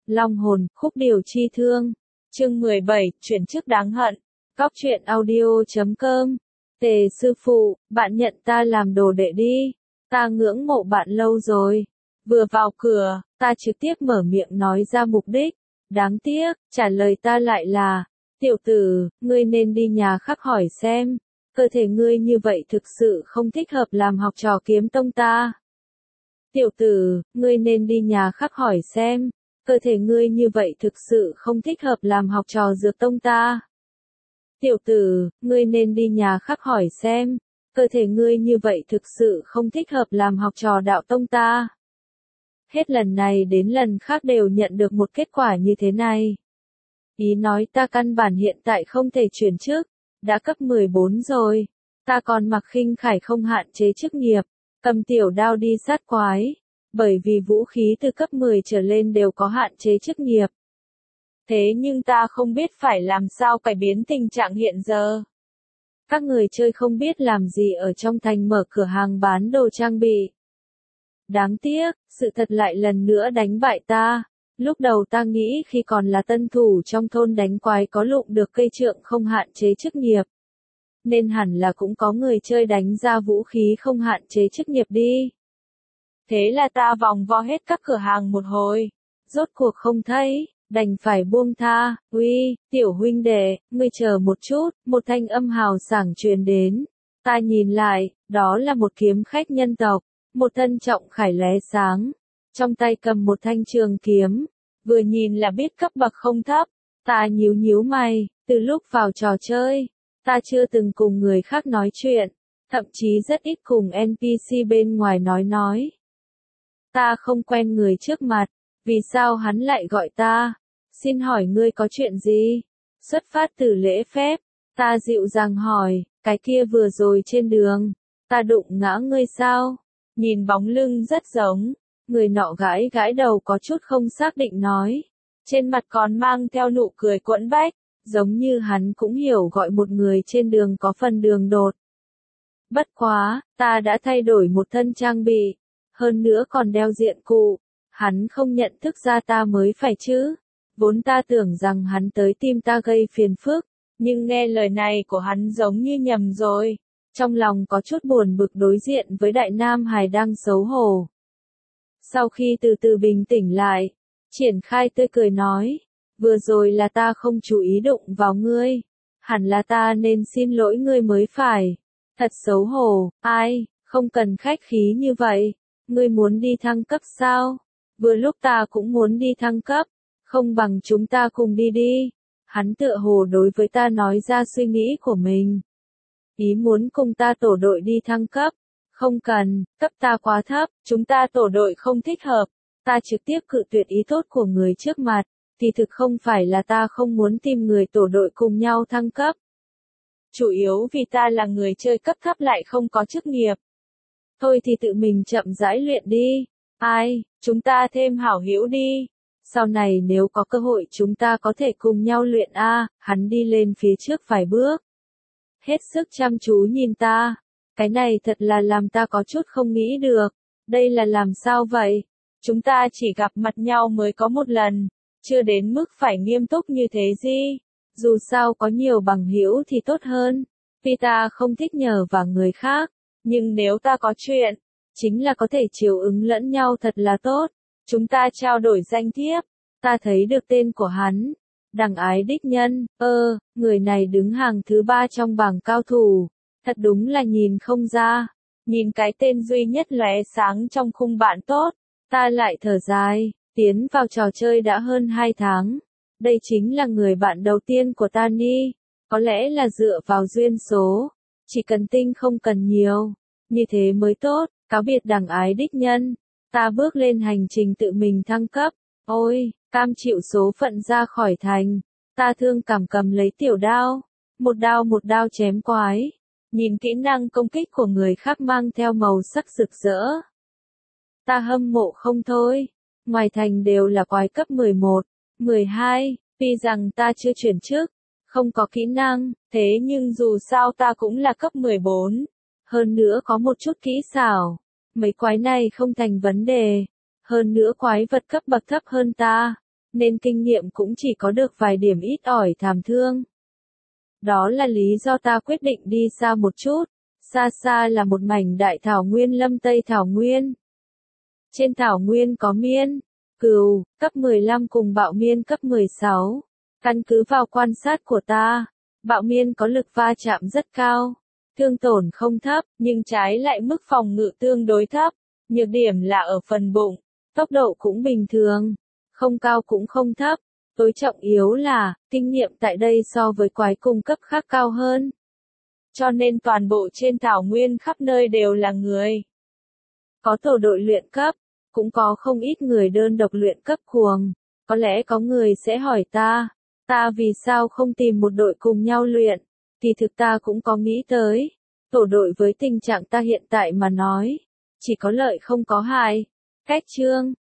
Long hồn, khúc điều chi thương. Chương 17, chuyển chức đáng hận. Góc truyện audio.com. Tề sư phụ, bạn nhận ta làm đồ đệ đi. Ta ngưỡng mộ bạn lâu rồi. Vừa vào cửa, ta trực tiếp mở miệng nói ra mục đích. Đáng tiếc, trả lời ta lại là, tiểu tử, ngươi nên đi nhà khác hỏi xem. Cơ thể ngươi như vậy thực sự không thích hợp làm học trò kiếm tông ta. Tiểu tử, ngươi nên đi nhà khác hỏi xem. Cơ thể ngươi như vậy thực sự không thích hợp làm học trò dược tông ta. Tiểu tử, ngươi nên đi nhà khác hỏi xem. Cơ thể ngươi như vậy thực sự không thích hợp làm học trò đạo tông ta. Hết lần này đến lần khác đều nhận được một kết quả như thế này. Ý nói ta căn bản hiện tại không thể chuyển chức, đã cấp 14 rồi. Ta còn mặc khinh khải không hạn chế chức nghiệp, cầm tiểu đao đi sát quái. Bởi vì vũ khí từ cấp 10 trở lên đều có hạn chế chức nghiệp. Thế nhưng ta không biết phải làm sao cải biến tình trạng hiện giờ. Các người chơi không biết làm gì ở trong thành mở cửa hàng bán đồ trang bị. Đáng tiếc, sự thật lại lần nữa đánh bại ta. Lúc đầu ta nghĩ khi còn là tân thủ trong thôn đánh quái có lụng được cây trượng không hạn chế chức nghiệp. Nên hẳn là cũng có người chơi đánh ra vũ khí không hạn chế chức nghiệp đi. Thế là ta vòng vo hết các cửa hàng một hồi. Rốt cuộc không thấy, đành phải buông tha. Uy, tiểu huynh đệ, ngươi chờ một chút, một thanh âm hào sảng truyền đến. Ta nhìn lại, đó là một kiếm khách nhân tộc, một thân trọng khải lóe sáng. Trong tay cầm một thanh trường kiếm, vừa nhìn là biết cấp bậc không thấp. Ta nhíu nhíu mày, từ lúc vào trò chơi, ta chưa từng cùng người khác nói chuyện, thậm chí rất ít cùng NPC bên ngoài nói. Ta không quen người trước mặt, vì sao hắn lại gọi ta? Xin hỏi ngươi có chuyện gì? Xuất phát từ lễ phép, ta dịu dàng hỏi, cái kia vừa rồi trên đường, ta đụng ngã ngươi sao? Nhìn bóng lưng rất giống, người nọ gãi gãi đầu có chút không xác định nói. Trên mặt còn mang theo nụ cười quẫn bách, giống như hắn cũng hiểu gọi một người trên đường có phần đường đột. Bất quá, ta đã thay đổi một thân trang bị. Hơn nữa còn đeo diện cụ, hắn không nhận thức ra ta mới phải chứ. Vốn ta tưởng rằng hắn tới tìm ta gây phiền phức, nhưng nghe lời này của hắn giống như nhầm rồi. Trong lòng có chút buồn bực đối diện với đại nam hài đang xấu hổ. Sau khi từ từ bình tĩnh lại, triển khai tươi cười nói, vừa rồi là ta không chú ý đụng vào ngươi, hẳn là ta nên xin lỗi ngươi mới phải. Thật xấu hổ, ai, không cần khách khí như vậy. Ngươi muốn đi thăng cấp sao? Vừa lúc ta cũng muốn đi thăng cấp, không bằng chúng ta cùng đi đi. Hắn tựa hồ đối với ta nói ra suy nghĩ của mình. Ý muốn cùng ta tổ đội đi thăng cấp. Không cần, cấp ta quá thấp, chúng ta tổ đội không thích hợp. Ta trực tiếp cự tuyệt ý tốt của người trước mặt, thì thực không phải là ta không muốn tìm người tổ đội cùng nhau thăng cấp. Chủ yếu vì ta là người chơi cấp thấp lại không có chức nghiệp. Thôi thì tự mình chậm rãi luyện đi. Ai, chúng ta thêm hảo hữu đi. Sau này nếu có cơ hội chúng ta có thể cùng nhau luyện a. Hắn đi lên phía trước vài bước. Hết sức chăm chú nhìn ta. Cái này thật là làm ta có chút không nghĩ được. Đây là làm sao vậy? Chúng ta chỉ gặp mặt nhau mới có một lần. Chưa đến mức phải nghiêm túc như thế gì. Dù sao có nhiều bằng hữu thì tốt hơn. Vì ta không thích nhờ vào người khác. Nhưng nếu ta có chuyện, chính là có thể chiều ứng lẫn nhau thật là tốt. Chúng ta trao đổi danh thiếp. Ta thấy được tên của hắn. Đằng ái đích nhân, người này đứng hàng thứ 3 trong bảng cao thủ. Thật đúng là nhìn không ra. Nhìn cái tên duy nhất lóe sáng trong khung bạn tốt. Ta lại thở dài, tiến vào trò chơi đã hơn 2 tháng. Đây chính là người bạn đầu tiên của ta ni. Có lẽ là dựa vào duyên số. Chỉ cần tinh không cần nhiều. Như thế mới tốt, cáo biệt đằng ái đích nhân. Ta bước lên hành trình tự mình thăng cấp. Ôi, cam chịu số phận ra khỏi thành. Ta thương cảm cầm lấy tiểu đao. Một đao chém quái. Nhìn kỹ năng công kích của người khác mang theo màu sắc rực rỡ. Ta hâm mộ không thôi. Ngoài thành đều là quái cấp 11, 12, tuy rằng ta chưa chuyển chức. Không có kỹ năng, thế nhưng dù sao ta cũng là cấp 14. Hơn nữa có một chút kỹ xảo. Mấy quái này không thành vấn đề. Hơn nữa quái vật cấp bậc thấp hơn ta. nên kinh nghiệm cũng chỉ có được vài điểm ít ỏi thảm thương. Đó là lý do ta quyết định đi xa một chút, xa xa là một mảnh đại thảo nguyên lâm tây thảo nguyên. Trên thảo nguyên có miên, cừu, cấp 15 cùng bạo miên cấp 16. Căn cứ vào quan sát của ta, bạo miên có lực va chạm rất cao, thương tổn không thấp, nhưng trái lại mức phòng ngự tương đối thấp. Nhược điểm là ở phần bụng, tốc độ cũng bình thường, không cao cũng không thấp. Tối trọng yếu là, kinh nghiệm tại đây so với quái cung cấp khác cao hơn. Cho nên toàn bộ trên thảo nguyên khắp nơi đều là người. Có tổ đội luyện cấp, cũng có không ít người đơn độc luyện cấp cuồng. Có lẽ có người sẽ hỏi ta vì sao không tìm một đội cùng nhau luyện, thì thực ta cũng có nghĩ tới. Tổ đội với tình trạng ta hiện tại mà nói, chỉ có lợi không có hại. Cách chương